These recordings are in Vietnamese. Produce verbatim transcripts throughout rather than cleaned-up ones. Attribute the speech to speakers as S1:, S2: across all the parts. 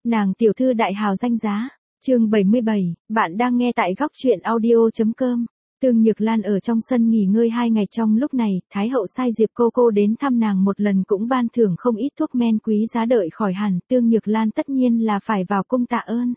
S1: Nàng tiểu thư đại hào danh giá. Chương bảy mươi bảy, bạn đang nghe tại góc truyện audio.com. Tương Nhược Lan ở trong sân nghỉ ngơi hai ngày, trong lúc này, Thái hậu sai Diệp cô cô đến thăm nàng một lần, cũng ban thưởng không ít thuốc men quý giá. Đợi khỏi hẳn, Tương Nhược Lan tất nhiên là phải vào cung tạ ơn.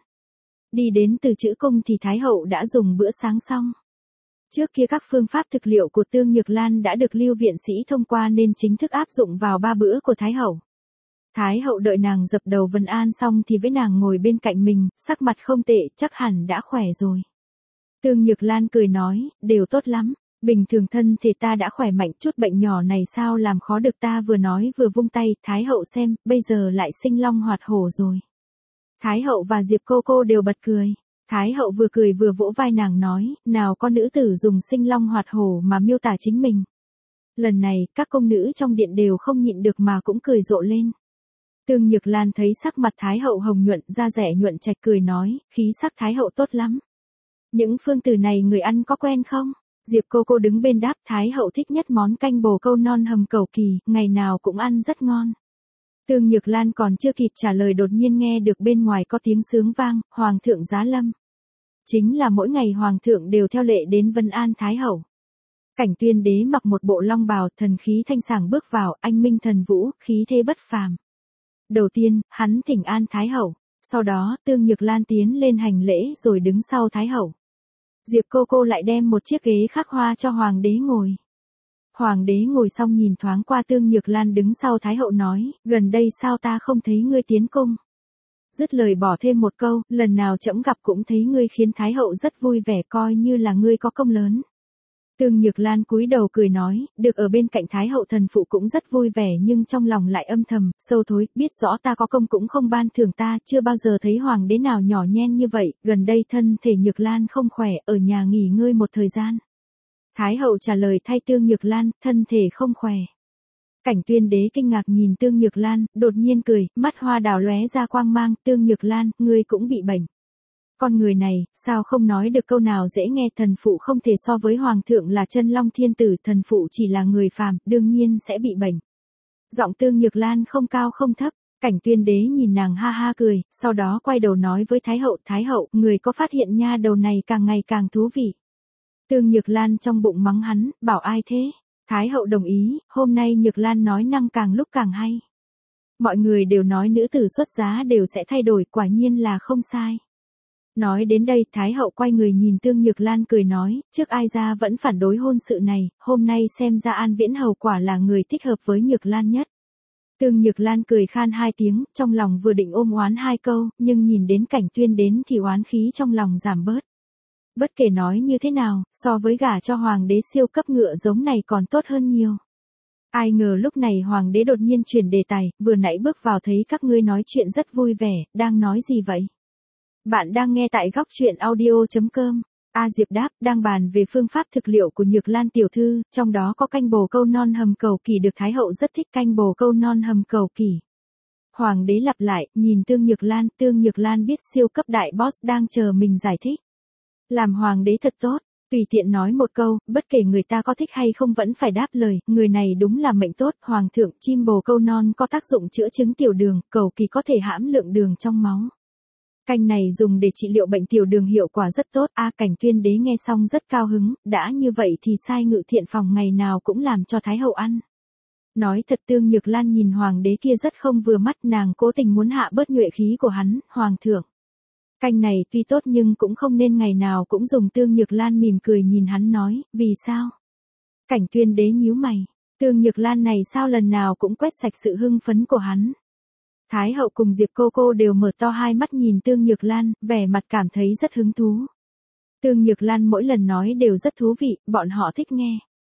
S1: Đi đến từ chữ cung thì Thái hậu đã dùng bữa sáng xong. Trước kia các phương pháp thực liệu của Tương Nhược Lan đã được Lưu viện sĩ thông qua nên chính thức áp dụng vào ba bữa của Thái hậu. Thái hậu đợi nàng dập đầu vân an xong thì với nàng ngồi bên cạnh mình, sắc mặt không tệ, chắc hẳn đã khỏe rồi. Tương Nhược Lan cười nói, đều tốt lắm, bình thường thân thể ta đã khỏe mạnh, chút bệnh nhỏ này sao làm khó được ta. Vừa nói vừa vung tay, Thái hậu xem, bây giờ lại sinh long hoạt hổ rồi. Thái hậu và Diệp cô cô đều bật cười. Thái hậu vừa cười vừa vỗ vai nàng nói, nào có nữ tử dùng sinh long hoạt hổ mà miêu tả chính mình. Lần này, các công nữ trong điện đều không nhịn được mà cũng cười rộ lên. Tương Nhược Lan thấy sắc mặt Thái hậu hồng nhuận, da rẻ nhuận trạch, cười nói, khí sắc Thái hậu tốt lắm. Những phương từ này người ăn có quen không? Diệp cô cô đứng bên đáp, Thái hậu thích nhất món canh bồ câu non hầm cầu kỳ, ngày nào cũng ăn rất ngon. Tương Nhược Lan còn chưa kịp trả lời đột nhiên nghe được bên ngoài có tiếng sướng vang, Hoàng thượng giá lâm. Chính là mỗi ngày Hoàng thượng đều theo lệ đến vân an Thái hậu. Cảnh Tuyên đế mặc một bộ long bào, thần khí thanh sảng bước vào, anh minh thần vũ, khí thế bất phàm. Đầu tiên, hắn thỉnh an Thái hậu, sau đó Tương Nhược Lan tiến lên hành lễ rồi đứng sau Thái hậu. Diệp cô cô lại đem một chiếc ghế khắc hoa cho Hoàng đế ngồi. Hoàng đế ngồi xong nhìn thoáng qua Tương Nhược Lan đứng sau Thái hậu nói, gần đây sao ta không thấy ngươi tiến cung. Dứt lời bỏ thêm một câu, lần nào trẫm gặp cũng thấy ngươi khiến Thái hậu rất vui vẻ, coi như là ngươi có công lớn. Tương Nhược Lan cúi đầu cười nói, được ở bên cạnh Thái hậu thần phụ cũng rất vui vẻ, nhưng trong lòng lại âm thầm, sâu thối, biết rõ ta có công cũng không ban thưởng ta, chưa bao giờ thấy hoàng đế nào nhỏ nhen như vậy, gần đây thân thể Nhược Lan không khỏe, ở nhà nghỉ ngơi một thời gian. Thái hậu trả lời thay Tương Nhược Lan, thân thể không khỏe. Cảnh Tuyên đế kinh ngạc nhìn Tương Nhược Lan, đột nhiên cười, mắt hoa đào lóe ra quang mang, Tương Nhược Lan, ngươi cũng bị bệnh. Con người này, sao không nói được câu nào dễ nghe, thần phụ không thể so với hoàng thượng là chân long thiên tử, thần phụ chỉ là người phàm, đương nhiên sẽ bị bệnh. Giọng Tương Nhược Lan không cao không thấp, Cảnh Tuyên đế nhìn nàng ha ha cười, sau đó quay đầu nói với Thái hậu, Thái hậu, người có phát hiện nha đầu này càng ngày càng thú vị. Tương Nhược Lan trong bụng mắng hắn, bảo ai thế? Thái hậu đồng ý, hôm nay Nhược Lan nói năng càng lúc càng hay. Mọi người đều nói nữ tử xuất giá đều sẽ thay đổi, quả nhiên là không sai. Nói đến đây, Thái hậu quay người nhìn Tương Nhược Lan cười nói, trước ai ra vẫn phản đối hôn sự này, hôm nay xem ra An Viễn hầu quả là người thích hợp với Nhược Lan nhất. Tương Nhược Lan cười khan hai tiếng, trong lòng vừa định ôm oán hai câu, nhưng nhìn đến Cảnh Tuyên đến thì oán khí trong lòng giảm bớt. Bất kể nói như thế nào, so với gả cho hoàng đế siêu cấp ngựa giống này còn tốt hơn nhiều. Ai ngờ lúc này hoàng đế đột nhiên chuyển đề tài, vừa nãy bước vào thấy các ngươi nói chuyện rất vui vẻ, đang nói gì vậy? Bạn đang nghe tại góc truyện audio.com. A Diệp đáp, đang bàn về phương pháp thực liệu của Nhược Lan tiểu thư, trong đó có canh bồ câu non hầm cầu kỳ, được Thái hậu rất thích canh bồ câu non hầm cầu kỳ. Hoàng đế lặp lại, nhìn Tương Nhược Lan, Tương Nhược Lan biết siêu cấp đại boss đang chờ mình giải thích. Làm hoàng đế thật tốt, tùy tiện nói một câu, bất kể người ta có thích hay không vẫn phải đáp lời, người này đúng là mệnh tốt. Hoàng thượng, chim bồ câu non có tác dụng chữa chứng tiểu đường, cầu kỳ có thể hãm lượng đường trong máu. Canh này dùng để trị liệu bệnh tiểu đường hiệu quả rất tốt. A Cảnh Tuyên đế nghe xong rất cao hứng, đã như vậy thì sai ngự thiện phòng ngày nào cũng làm cho Thái hậu ăn. Nói thật, Tương Nhược Lan nhìn hoàng đế kia rất không vừa mắt, nàng cố tình muốn hạ bớt nhuệ khí của hắn, hoàng thượng. Canh này tuy tốt nhưng cũng không nên ngày nào cũng dùng. Tương Nhược Lan mỉm cười nhìn hắn nói, vì sao? Cảnh Tuyên đế nhíu mày, Tương Nhược Lan này sao lần nào cũng quét sạch sự hưng phấn của hắn. Thái hậu cùng Diệp cô cô đều mở to hai mắt nhìn Tương Nhược Lan, vẻ mặt cảm thấy rất hứng thú. Tương Nhược Lan mỗi lần nói đều rất thú vị, bọn họ thích nghe.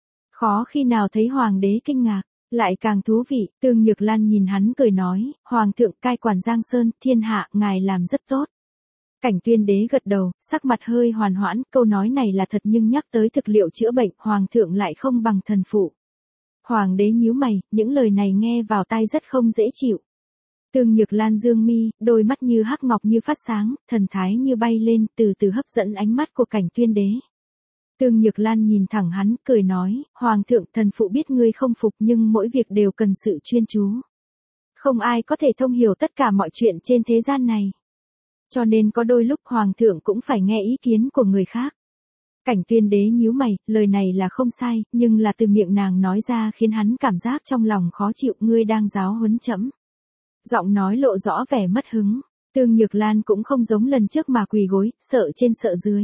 S1: Khó khi nào thấy hoàng đế kinh ngạc, lại càng thú vị. Tương Nhược Lan nhìn hắn cười nói, hoàng thượng cai quản Giang Sơn, thiên hạ, ngài làm rất tốt. Cảnh Tuyên đế gật đầu, sắc mặt hơi hoàn hoãn, câu nói này là thật nhưng nhắc tới thực liệu chữa bệnh, hoàng thượng lại không bằng thần phụ. Hoàng đế nhíu mày, những lời này nghe vào tai rất không dễ chịu. Tương Nhược Lan dương mi, đôi mắt như hắc ngọc như phát sáng, thần thái như bay lên, từ từ hấp dẫn ánh mắt của Cảnh Tuyên đế. Tương Nhược Lan nhìn thẳng hắn, cười nói, hoàng thượng, thần phụ biết ngươi không phục nhưng mỗi việc đều cần sự chuyên chú. Không ai có thể thông hiểu tất cả mọi chuyện trên thế gian này. Cho nên có đôi lúc hoàng thượng cũng phải nghe ý kiến của người khác. Cảnh Tuyên đế nhíu mày, lời này là không sai, nhưng là từ miệng nàng nói ra khiến hắn cảm giác trong lòng khó chịu, ngươi đang giáo huấn trẫm. Giọng nói lộ rõ vẻ mất hứng. Tương Nhược Lan cũng không giống lần trước mà quỳ gối, sợ trên sợ dưới.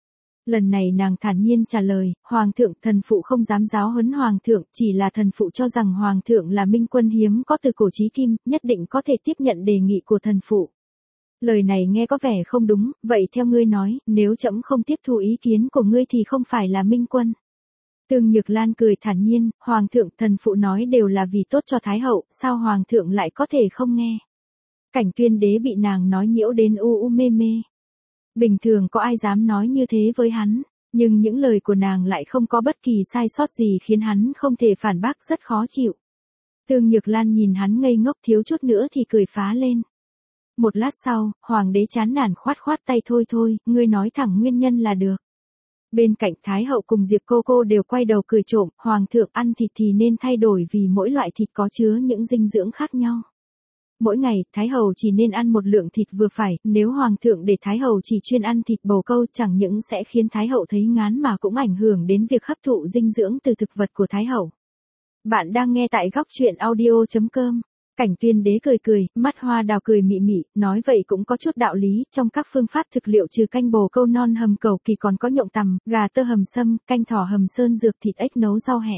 S1: Lần này nàng thản nhiên trả lời, Hoàng thượng, thần phụ không dám giáo huấn Hoàng thượng, chỉ là thần phụ cho rằng Hoàng thượng là minh quân hiếm có từ cổ chí kim, nhất định có thể tiếp nhận đề nghị của thần phụ. Lời này nghe có vẻ không đúng, vậy theo ngươi nói, nếu trẫm không tiếp thu ý kiến của ngươi thì không phải là minh quân. Tương Nhược Lan cười thản nhiên, Hoàng thượng, thần phụ nói đều là vì tốt cho Thái hậu, sao Hoàng thượng lại có thể không nghe. Cảnh Tuyên đế bị nàng nói nhiễu đến u u mê mê. Bình thường có ai dám nói như thế với hắn, nhưng những lời của nàng lại không có bất kỳ sai sót gì khiến hắn không thể phản bác, rất khó chịu. Tương Nhược Lan nhìn hắn ngây ngốc, thiếu chút nữa thì cười phá lên. Một lát sau, Hoàng đế chán nản khoát khoát tay, thôi thôi, ngươi nói thẳng nguyên nhân là được. Bên cạnh Thái hậu cùng Diệp cô cô đều quay đầu cười trộm, Hoàng thượng ăn thịt thì nên thay đổi vì mỗi loại thịt có chứa những dinh dưỡng khác nhau. Mỗi ngày, Thái hậu chỉ nên ăn một lượng thịt vừa phải, nếu Hoàng thượng để Thái hậu chỉ chuyên ăn thịt bồ câu chẳng những sẽ khiến Thái hậu thấy ngán mà cũng ảnh hưởng đến việc hấp thụ dinh dưỡng từ thực vật của Thái hậu. Bạn đang nghe tại góc truyện audio chấm com. Cảnh Tuyên đế cười cười, mắt hoa đào cười mị mị, nói vậy cũng có chút đạo lý, trong các phương pháp thực liệu trừ canh bồ câu non hầm cầu kỳ còn có nhộng tằm, gà tơ hầm sâm, canh thỏ hầm sơn dược, thịt ếch nấu rau hẹ.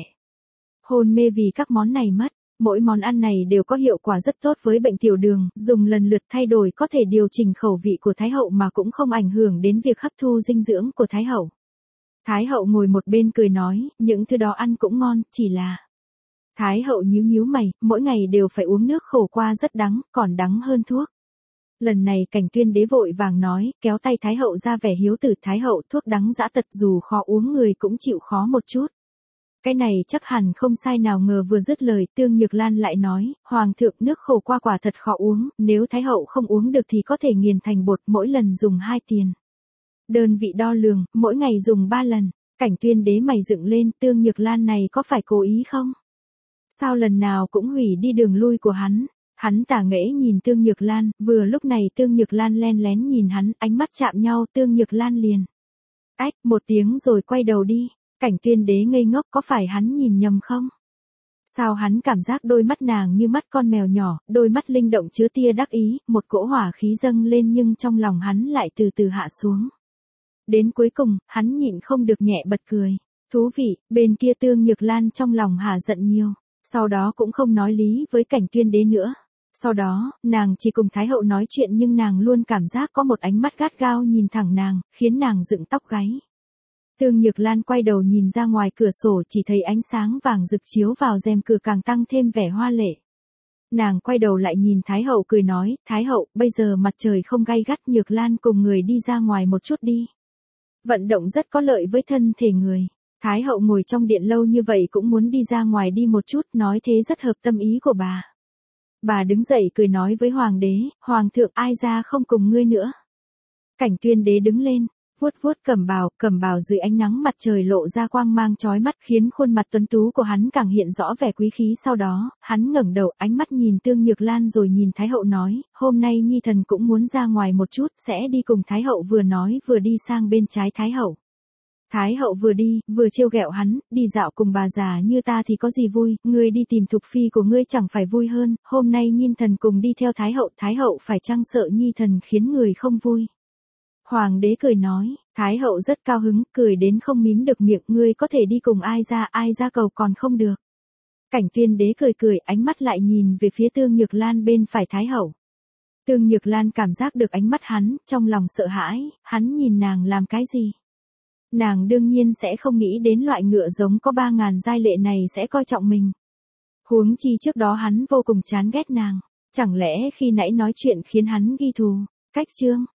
S1: Hôn mê vì các món này mất. Mỗi món ăn này đều có hiệu quả rất tốt với bệnh tiểu đường, dùng lần lượt thay đổi có thể điều chỉnh khẩu vị của Thái hậu mà cũng không ảnh hưởng đến việc hấp thu dinh dưỡng của Thái hậu. Thái hậu ngồi một bên cười nói, những thứ đó ăn cũng ngon, chỉ là... Thái hậu nhíu nhíu mày, mỗi ngày đều phải uống nước khổ qua rất đắng, còn đắng hơn thuốc. Lần này Cảnh Tuyên đế vội vàng nói, kéo tay Thái hậu ra vẻ hiếu tử, Thái hậu, thuốc đắng dã tật dù khó uống người cũng chịu khó một chút. Cái này chắc hẳn không sai, nào ngờ vừa dứt lời, Tương Nhược Lan lại nói, Hoàng thượng, nước khổ qua quả thật khó uống, nếu Thái hậu không uống được thì có thể nghiền thành bột, mỗi lần dùng hai tiền. Đơn vị đo lường, mỗi ngày dùng ba lần. Cảnh Tuyên đế mày dựng lên, Tương Nhược Lan này có phải cố ý không? Sao lần nào cũng hủy đi đường lui của hắn? Hắn tả nghễ nhìn Tương Nhược Lan, vừa lúc này Tương Nhược Lan len lén nhìn hắn, ánh mắt chạm nhau, Tương Nhược Lan liền. Ách, một tiếng rồi quay đầu đi. Cảnh Tuyên đế ngây ngốc, có phải hắn nhìn nhầm không? Sao hắn cảm giác đôi mắt nàng như mắt con mèo nhỏ, đôi mắt linh động chứa tia đắc ý, một cỗ hỏa khí dâng lên nhưng trong lòng hắn lại từ từ hạ xuống. Đến cuối cùng, hắn nhịn không được nhẹ bật cười. Thú vị, bên kia Tương Nhược Lan trong lòng hả giận nhiều, sau đó cũng không nói lý với Cảnh Tuyên đế nữa. Sau đó, nàng chỉ cùng Thái hậu nói chuyện nhưng nàng luôn cảm giác có một ánh mắt gắt gao nhìn thẳng nàng, khiến nàng dựng tóc gáy. Tương Nhược Lan quay đầu nhìn ra ngoài cửa sổ, chỉ thấy ánh sáng vàng rực chiếu vào rèm cửa càng tăng thêm vẻ hoa lệ. Nàng quay đầu lại nhìn Thái hậu cười nói, Thái hậu, bây giờ mặt trời không gay gắt, Nhược Lan cùng người đi ra ngoài một chút đi. Vận động rất có lợi với thân thể người. Thái hậu ngồi trong điện lâu như vậy cũng muốn đi ra ngoài đi một chút, nói thế rất hợp tâm ý của bà. Bà đứng dậy cười nói với Hoàng đế, Hoàng thượng, ai ra không cùng ngươi nữa. Cảnh Tuyên đế đứng lên, vuốt vuốt cẩm bào, cẩm bào dưới ánh nắng mặt trời lộ ra quang mang chói mắt khiến khuôn mặt tuấn tú của hắn càng hiện rõ vẻ quý khí. Sau đó, hắn ngẩng đầu, ánh mắt nhìn Tương Nhược Lan rồi nhìn Thái hậu nói, hôm nay Nhi thần cũng muốn ra ngoài một chút, sẽ đi cùng Thái hậu. Vừa nói vừa đi sang bên trái Thái hậu. Thái hậu vừa đi, vừa trêu ghẹo hắn, đi dạo cùng bà già như ta thì có gì vui, ngươi đi tìm thục phi của ngươi chẳng phải vui hơn, hôm nay Nhi thần cùng đi theo Thái hậu, Thái hậu phải chăng sợ Nhi thần khiến người không vui. Hoàng đế cười nói, Thái hậu rất cao hứng, cười đến không mím được miệng, ngươi có thể đi cùng ai ra, ai ra cầu còn không được. Cảnh Tuyên đế cười cười, ánh mắt lại nhìn về phía Tương Nhược Lan bên phải Thái hậu. Tương Nhược Lan cảm giác được ánh mắt hắn, trong lòng sợ hãi, hắn nhìn nàng làm cái gì? Nàng đương nhiên sẽ không nghĩ đến loại ngựa giống có ba ngàn giai lệ này sẽ coi trọng mình. Huống chi trước đó hắn vô cùng chán ghét nàng, chẳng lẽ khi nãy nói chuyện khiến hắn ghi thù. Cách chương